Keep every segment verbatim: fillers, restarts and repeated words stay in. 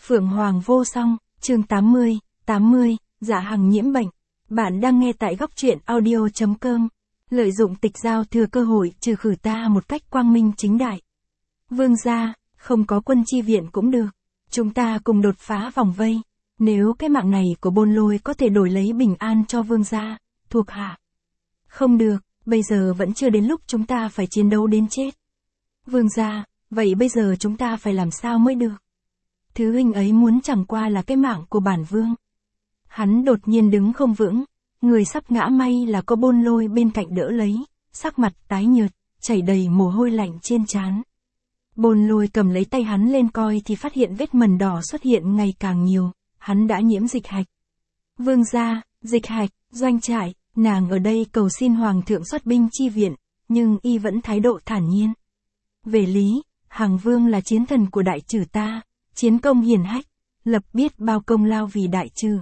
Phượng Hoàng vô song, chương tám mươi, tám mươi, Dạ Hằng nhiễm bệnh. Bạn đang nghe tại góc truyện audio chấm com. Lợi dụng Tịch Giao thừa cơ hội trừ khử ta một cách quang minh chính đại. Vương gia, không có quân chi viện cũng được. Chúng ta cùng đột phá vòng vây. Nếu cái mạng này của Bôn Lôi có thể đổi lấy bình an cho vương gia, thuộc hạ. Không được, bây giờ vẫn chưa đến lúc chúng ta phải chiến đấu đến chết. Vương gia, vậy bây giờ chúng ta phải làm sao mới được? Thứ huynh ấy muốn chẳng qua là cái mạng của bản vương. Hắn đột nhiên đứng không vững, người sắp ngã, may là có Bôn Lôi bên cạnh đỡ lấy, sắc mặt tái nhợt, chảy đầy mồ hôi lạnh trên trán. Bôn Lôi cầm lấy tay hắn lên coi thì phát hiện vết mẩn đỏ xuất hiện ngày càng nhiều, hắn đã nhiễm dịch hạch. Vương gia, dịch hạch, doanh trại, nàng ở đây cầu xin hoàng thượng xuất binh chi viện, nhưng y vẫn thái độ thản nhiên. Về lý, Hằng vương là chiến thần của đại trừ ta, chiến công hiển hách, lập biết bao công lao vì đại trừ.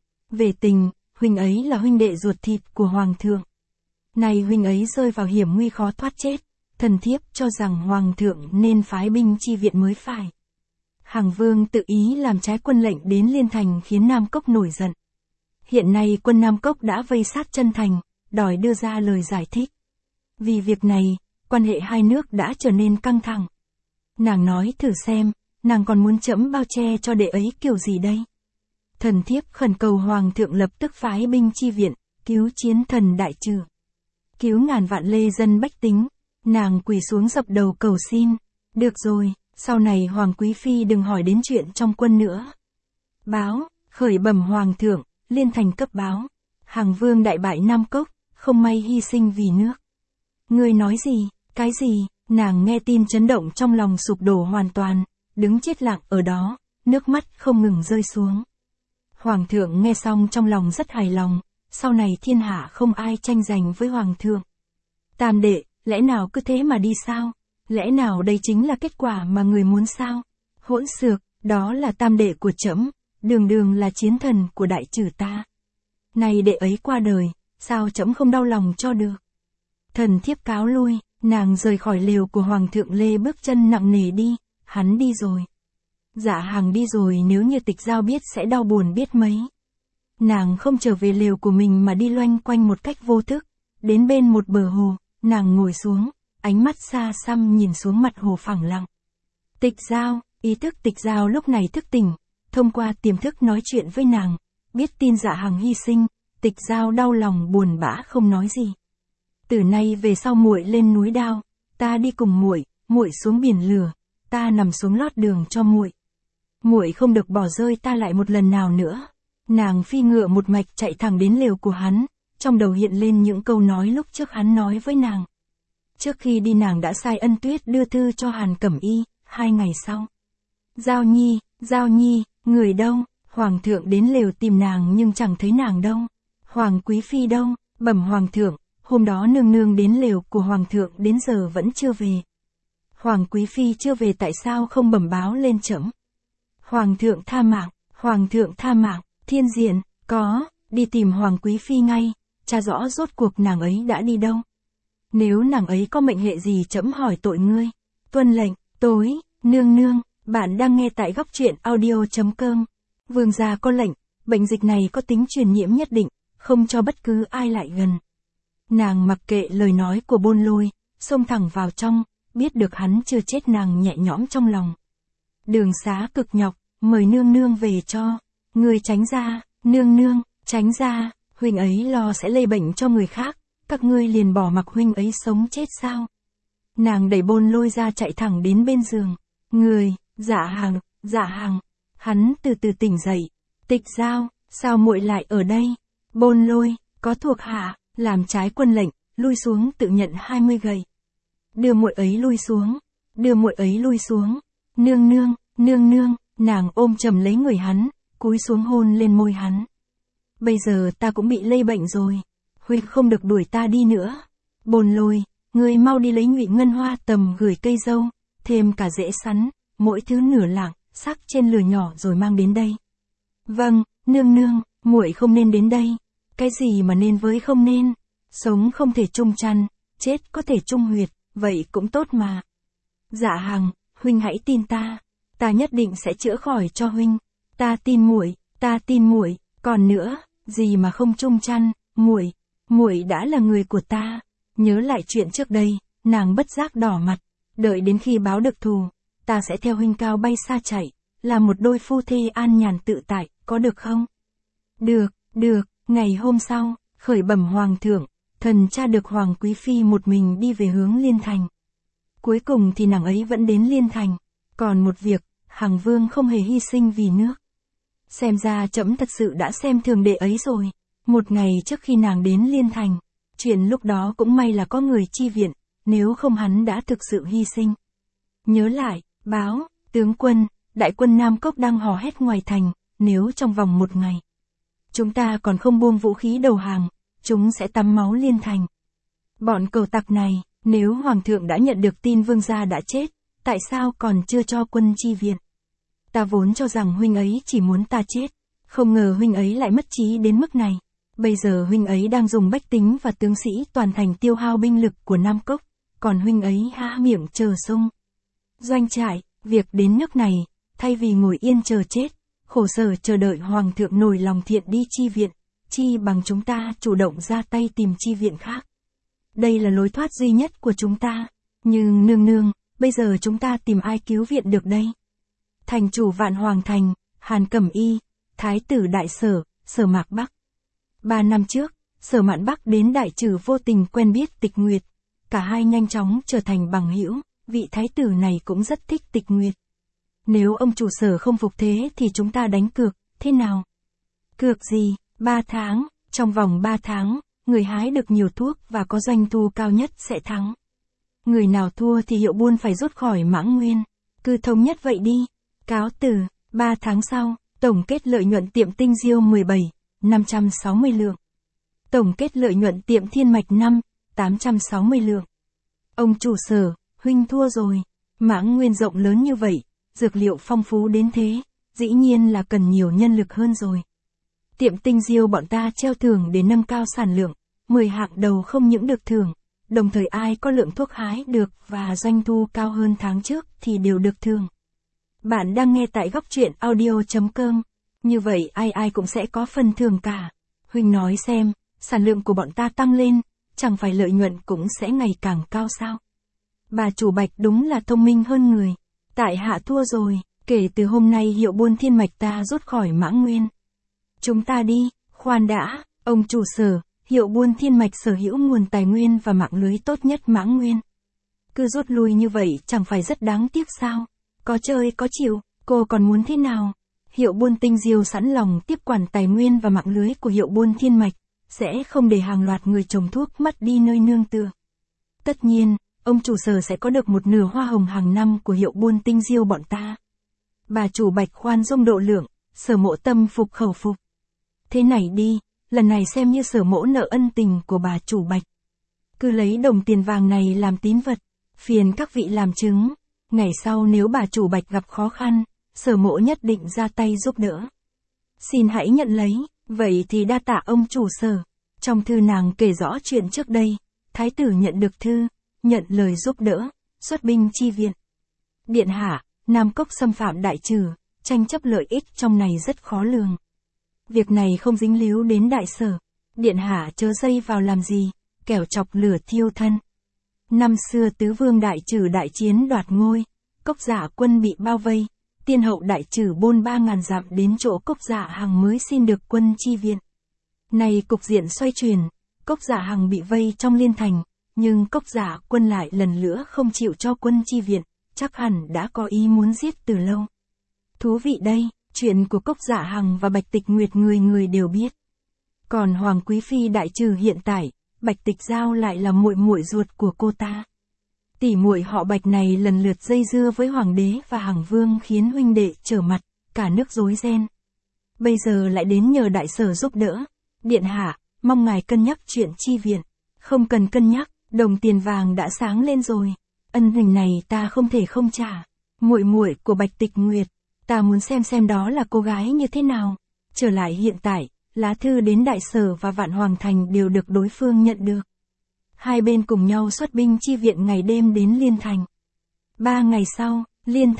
Về tình, huynh ấy là huynh đệ ruột thịt của hoàng thượng. Này huynh ấy rơi vào hiểm nguy khó thoát chết, thần thiếp cho rằng hoàng thượng nên phái binh chi viện mới phải. Hằng vương tự ý làm trái quân lệnh đến Liên Thành khiến Nam Cốc nổi giận. Hiện nay quân Nam Cốc đã vây sát chân thành, đòi đưa ra lời giải thích. Vì việc này, quan hệ hai nước đã trở nên căng thẳng. Nàng nói thử xem, nàng còn muốn trẫm bao che cho đệ ấy kiểu gì đây? Thần thiếp khẩn cầu hoàng thượng lập tức phái binh chi viện, cứu chiến thần đại trừ. Cứu ngàn vạn lê dân bách tính, nàng quỳ xuống dập đầu cầu xin. Được rồi, sau này hoàng quý phi đừng hỏi đến chuyện trong quân nữa. Báo, khởi bẩm hoàng thượng, Liên Thành cấp báo. Hằng vương đại bại Nam Cốc, không may hy sinh vì nước. Ngươi nói gì, cái gì? Nàng nghe tin chấn động trong lòng sụp đổ hoàn toàn, đứng chết lặng ở đó, nước mắt không ngừng rơi xuống. Hoàng thượng nghe xong trong lòng rất hài lòng, sau này thiên hạ không ai tranh giành với hoàng thượng. Tam đệ, lẽ nào cứ thế mà đi sao? Lẽ nào đây chính là kết quả mà người muốn sao? Hỗn xược, đó là tam đệ của trẫm, đường đường là chiến thần của đại trừ ta. Này đệ ấy qua đời, sao trẫm không đau lòng cho được? Thần thiếp cáo lui. Nàng rời khỏi lều của hoàng thượng Lê, bước chân nặng nề đi, hắn đi rồi. Dạ Hằng đi rồi, nếu như Tịch Giao biết sẽ đau buồn biết mấy. Nàng không trở về lều của mình mà đi loanh quanh một cách vô thức, đến bên một bờ hồ, nàng ngồi xuống, ánh mắt xa xăm nhìn xuống mặt hồ phẳng lặng. Tịch Giao, ý thức Tịch Giao lúc này thức tỉnh, thông qua tiềm thức nói chuyện với nàng, biết tin Dạ Hằng hy sinh, Tịch Giao đau lòng buồn bã không nói gì. Từ nay về sau muội lên núi Đao, ta đi cùng muội, muội xuống biển lửa, ta nằm xuống lót đường cho muội. Muội không được bỏ rơi ta lại một lần nào nữa. Nàng phi ngựa một mạch chạy thẳng đến lều của hắn, trong đầu hiện lên những câu nói lúc trước hắn nói với nàng. Trước khi đi nàng đã sai Ân Tuyết đưa thư cho Hàn Cẩm Y, hai ngày sau. Giao Nhi, Giao Nhi, người đâu? Hoàng thượng đến lều tìm nàng nhưng chẳng thấy nàng đâu. Hoàng quý phi đâu? Bẩm hoàng thượng. Hôm đó nương nương đến lều của hoàng thượng đến giờ vẫn chưa về. Hoàng quý phi chưa về tại sao không bẩm báo lên trẫm? Hoàng thượng tha mạng, hoàng thượng tha mạng, Thiên Diện, có, đi tìm hoàng quý phi ngay, tra rõ rốt cuộc nàng ấy đã đi đâu. Nếu nàng ấy có mệnh hệ gì trẫm hỏi tội ngươi. Tuân lệnh. Tối, nương nương, bạn đang nghe tại góc truyện audio chấm com. Vương gia có lệnh, bệnh dịch này có tính truyền nhiễm nhất định, không cho bất cứ ai lại gần. Nàng mặc kệ lời nói của Bôn Lôi, xông thẳng vào trong, biết được hắn chưa chết nàng nhẹ nhõm trong lòng. Đường xá cực nhọc, mời nương nương về cho. Người tránh ra, nương nương, tránh ra, huynh ấy lo sẽ lây bệnh cho người khác, các ngươi liền bỏ mặc huynh ấy sống chết sao? Nàng đẩy Bôn Lôi ra chạy thẳng đến bên giường. Người, Dạ Hằng, Dạ Hằng. Hắn từ từ tỉnh dậy. Tịch Giao, sao muội lại ở đây? Bôn Lôi, có thuộc hạ làm trái quân lệnh, lui xuống tự nhận hai mươi gậy. Đưa muội ấy lui xuống, đưa muội ấy lui xuống. Nương nương, nương nương, nàng ôm chầm lấy người hắn, cúi xuống hôn lên môi hắn. Bây giờ ta cũng bị lây bệnh rồi, huynh không được đuổi ta đi nữa. Bôn Lôi, ngươi mau đi lấy Ngụy Ngân Hoa tầm gửi cây dâu, thêm cả rễ sắn, mỗi thứ nửa lạng, sắc trên lửa nhỏ rồi mang đến đây. Vâng, nương nương, muội không nên đến đây. Cái gì mà nên với không nên? Sống không thể chung chăn, chết có thể chung huyệt, vậy cũng tốt mà. Dạ Hằng, huynh hãy tin ta. Ta nhất định sẽ chữa khỏi cho huynh. Ta tin muội, ta tin muội, còn nữa, gì mà không chung chăn, muội, muội đã là người của ta. Nhớ lại chuyện trước đây, nàng bất giác đỏ mặt, đợi đến khi báo được thù, ta sẽ theo huynh cao bay xa chạy, là một đôi phu thê an nhàn tự tại, có được không? Được, được, ngày hôm sau, khởi bẩm hoàng thượng, thần cha được hoàng quý phi một mình đi về hướng Liên Thành. Cuối cùng thì nàng ấy vẫn đến Liên Thành, còn một việc, Hằng Vương không hề hy sinh vì nước. Xem ra trẫm thật sự đã xem thường đệ ấy rồi. Một ngày trước khi nàng đến Liên Thành, chuyện lúc đó cũng may là có người chi viện, nếu không hắn đã thực sự hy sinh. Nhớ lại, báo, tướng quân, đại quân Nam Cốc đang hò hét ngoài thành, nếu trong vòng một ngày, chúng ta còn không buông vũ khí đầu hàng, chúng sẽ tắm máu Liên Thành. Bọn cẩu tặc này, nếu hoàng thượng đã nhận được tin vương gia đã chết, tại sao còn chưa cho quân chi viện? Ta vốn cho rằng huynh ấy chỉ muốn ta chết, không ngờ huynh ấy lại mất trí đến mức này. Bây giờ huynh ấy đang dùng bách tính và tướng sĩ toàn thành tiêu hao binh lực của Nam Cốc, còn huynh ấy há miệng chờ sung. Doanh trại, việc đến nước này, thay vì ngồi yên chờ chết, khổ sở chờ đợi hoàng thượng nổi lòng thiện đi chi viện, chi bằng chúng ta chủ động ra tay tìm chi viện khác. Đây là lối thoát duy nhất của chúng ta, nhưng nương nương, bây giờ chúng ta tìm ai cứu viện được đây? Thành chủ Vạn Hoàng Thành, Hàn Cẩm Y, Thái tử Đại Sở, Sở Mạc Bắc. Ba năm trước, Sở Mạn Bắc đến Đại Trừ vô tình quen biết Tịch Nguyệt, cả hai nhanh chóng trở thành bằng hữu, vị thái tử này cũng rất thích Tịch Nguyệt. Nếu ông chủ Sở không phục thế thì chúng ta đánh cược, thế nào? Cược gì? Ba tháng, trong vòng ba tháng, người hái được nhiều thuốc và có doanh thu cao nhất sẽ thắng. Người nào thua thì Hiệu Buôn phải rút khỏi Mãng Nguyên, cứ thống nhất vậy đi. Cáo từ, ba tháng sau, tổng kết lợi nhuận tiệm Tinh Diêu mười bảy, năm trăm sáu mươi lượng. Tổng kết lợi nhuận tiệm Thiên Mạch năm, tám trăm sáu mươi lượng. Ông chủ Sở, huynh thua rồi. Mãng Nguyên rộng lớn như vậy, dược liệu phong phú đến thế, dĩ nhiên là cần nhiều nhân lực hơn rồi. Tiệm Tinh Diêu bọn ta treo thưởng để nâng cao sản lượng, mười hạng đầu không những được thưởng, đồng thời ai có lượng thuốc hái được và doanh thu cao hơn tháng trước thì đều được thưởng. Bạn đang nghe tại góc truyện audio chấm com, như vậy ai ai cũng sẽ có phần thưởng cả. Huynh nói xem, sản lượng của bọn ta tăng lên, chẳng phải lợi nhuận cũng sẽ ngày càng cao sao? Bà chủ Bạch đúng là thông minh hơn người. Tại hạ thua rồi, kể từ hôm nay Hiệu Buôn Thiên Mạch ta rút khỏi Mãng Nguyên. Chúng ta đi, khoan đã, ông chủ Sở, Hiệu Buôn Thiên Mạch sở hữu nguồn tài nguyên và mạng lưới tốt nhất Mãng Nguyên. Cứ rút lui như vậy chẳng phải rất đáng tiếc sao? Có chơi có chịu, cô còn muốn thế nào? Hiệu Buôn Tinh Diêu sẵn lòng tiếp quản tài nguyên và mạng lưới của Hiệu Buôn Thiên Mạch, sẽ không để hàng loạt người trồng thuốc mất đi nơi nương tựa. Tất nhiên, ông chủ Sở sẽ có được một nửa hoa hồng hàng năm của Hiệu Buôn Tinh Diêu bọn ta. Bà chủ Bạch khoan dung độ lượng, Sở Mỗ tâm phục khẩu phục. Thế này đi, lần này xem như Sở Mỗ nợ ân tình của bà chủ Bạch. Cứ lấy đồng tiền vàng này làm tín vật, phiền các vị làm chứng. Ngày sau nếu bà chủ Bạch gặp khó khăn, Sở Mỗ nhất định ra tay giúp đỡ. Xin hãy nhận lấy, vậy thì đa tạ ông chủ Sở. Trong thư nàng kể rõ chuyện trước đây, thái tử nhận được thư, nhận lời giúp đỡ, xuất binh chi viện. Điện hạ, Nam Cốc xâm phạm Đại Trừ, tranh chấp lợi ích trong này rất khó lường. Việc này không dính líu đến Đại Sở, điện hạ chớ dây vào làm gì, kẻo chọc lửa thiêu thân. Năm xưa tứ vương Đại Trừ đại chiến đoạt ngôi, Cốc Dạ quân bị bao vây, tiên hậu Đại Trừ bôn ba ngàn dặm đến chỗ Cốc Dạ Hằng mới xin được quân chi viện. Này cục diện xoay chuyển, Cốc Dạ Hằng bị vây trong Liên Thành, nhưng Cốc Dạ quân lại lần nữa không chịu cho quân chi viện, chắc hẳn đã có ý muốn giết từ lâu. Thú vị đây, chuyện của Cốc Dạ Hằng và Bạch Tịch Nguyệt người người đều biết. Còn Hoàng Quý Phi Đại Trừ hiện tại, Bạch Tịch Giao lại là muội muội ruột của cô ta. Tỷ muội họ Bạch này lần lượt dây dưa với Hoàng đế và Hằng Vương khiến huynh đệ trở mặt, cả nước rối ren. Bây giờ lại đến nhờ Đại Sở giúp đỡ. Điện hạ, mong ngài cân nhắc chuyện chi viện. Không cần cân nhắc, đồng tiền vàng đã sáng lên rồi. Ân huỳnh này ta không thể không trả. Muội muội của Bạch Tịch Nguyệt, ta muốn xem xem đó là cô gái như thế nào. Trở lại hiện tại, lá thư đến Đại Sở và Vạn Hoàng Thành đều được đối phương nhận được. Hai bên cùng nhau xuất binh chi viện ngày đêm đến Liên Thành. Ba ngày sau, Liên Thành,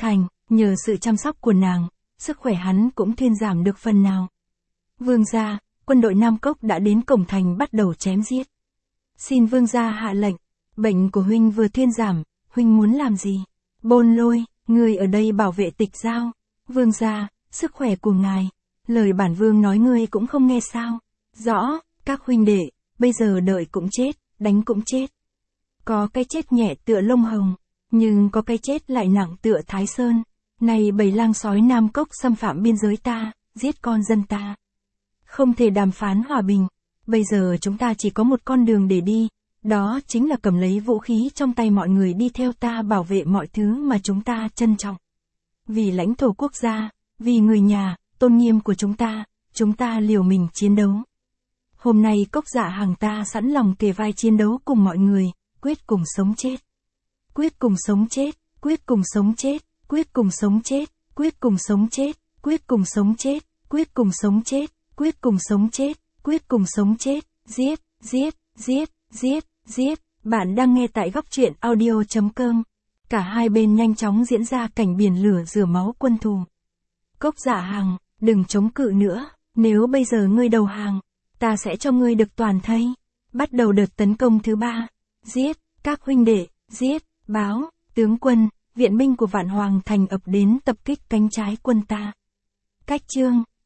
Nhờ sự chăm sóc của nàng, sức khỏe hắn cũng thuyên giảm được phần nào. Vương gia, quân đội Nam Cốc đã đến cổng thành bắt đầu chém giết. Xin vương gia hạ lệnh, bệnh của huynh vừa thuyên giảm, huynh muốn làm gì? Bôn Lôi, ngươi ở đây bảo vệ Tịch Giao. Vương gia, sức khỏe của ngài, lời bản vương nói ngươi cũng không nghe sao? Rõ, các huynh đệ, bây giờ đợi cũng chết, đánh cũng chết. Có cái chết nhẹ tựa lông hồng, nhưng có cái chết lại nặng tựa Thái Sơn. Này bầy lang sói Nam Cốc xâm phạm biên giới ta, giết con dân ta. Không thể đàm phán hòa bình, bây giờ chúng ta chỉ có một con đường để đi, đó chính là cầm lấy vũ khí trong tay mọi người đi theo ta bảo vệ mọi thứ mà chúng ta trân trọng. Vì lãnh thổ quốc gia, vì người nhà, tôn nghiêm của chúng ta, chúng ta liều mình chiến đấu. Hôm nay Cốc Dạ Hằng ta sẵn lòng kề vai chiến đấu cùng mọi người, quyết cùng sống chết. Quyết cùng sống chết, quyết cùng sống chết, quyết cùng sống chết, quyết cùng sống chết, quyết cùng sống chết, quyết cùng sống chết, quyết cùng sống chết, quyết cùng sống chết, giết, giết, giết, giết, giết. Bạn đang nghe tại góc truyện audio chấm com. Cả hai bên nhanh chóng diễn ra cảnh biển lửa rửa máu quân thù. Cốc Dạ Hằng, đừng chống cự nữa, nếu bây giờ ngươi đầu hàng, ta sẽ cho ngươi được toàn thây. Bắt đầu đợt tấn công thứ ba. Giết, các huynh đệ, giết, báo, tướng quân, viện binh của Vạn Hoàng Thành ập đến tập kích cánh trái quân ta. Cách chương,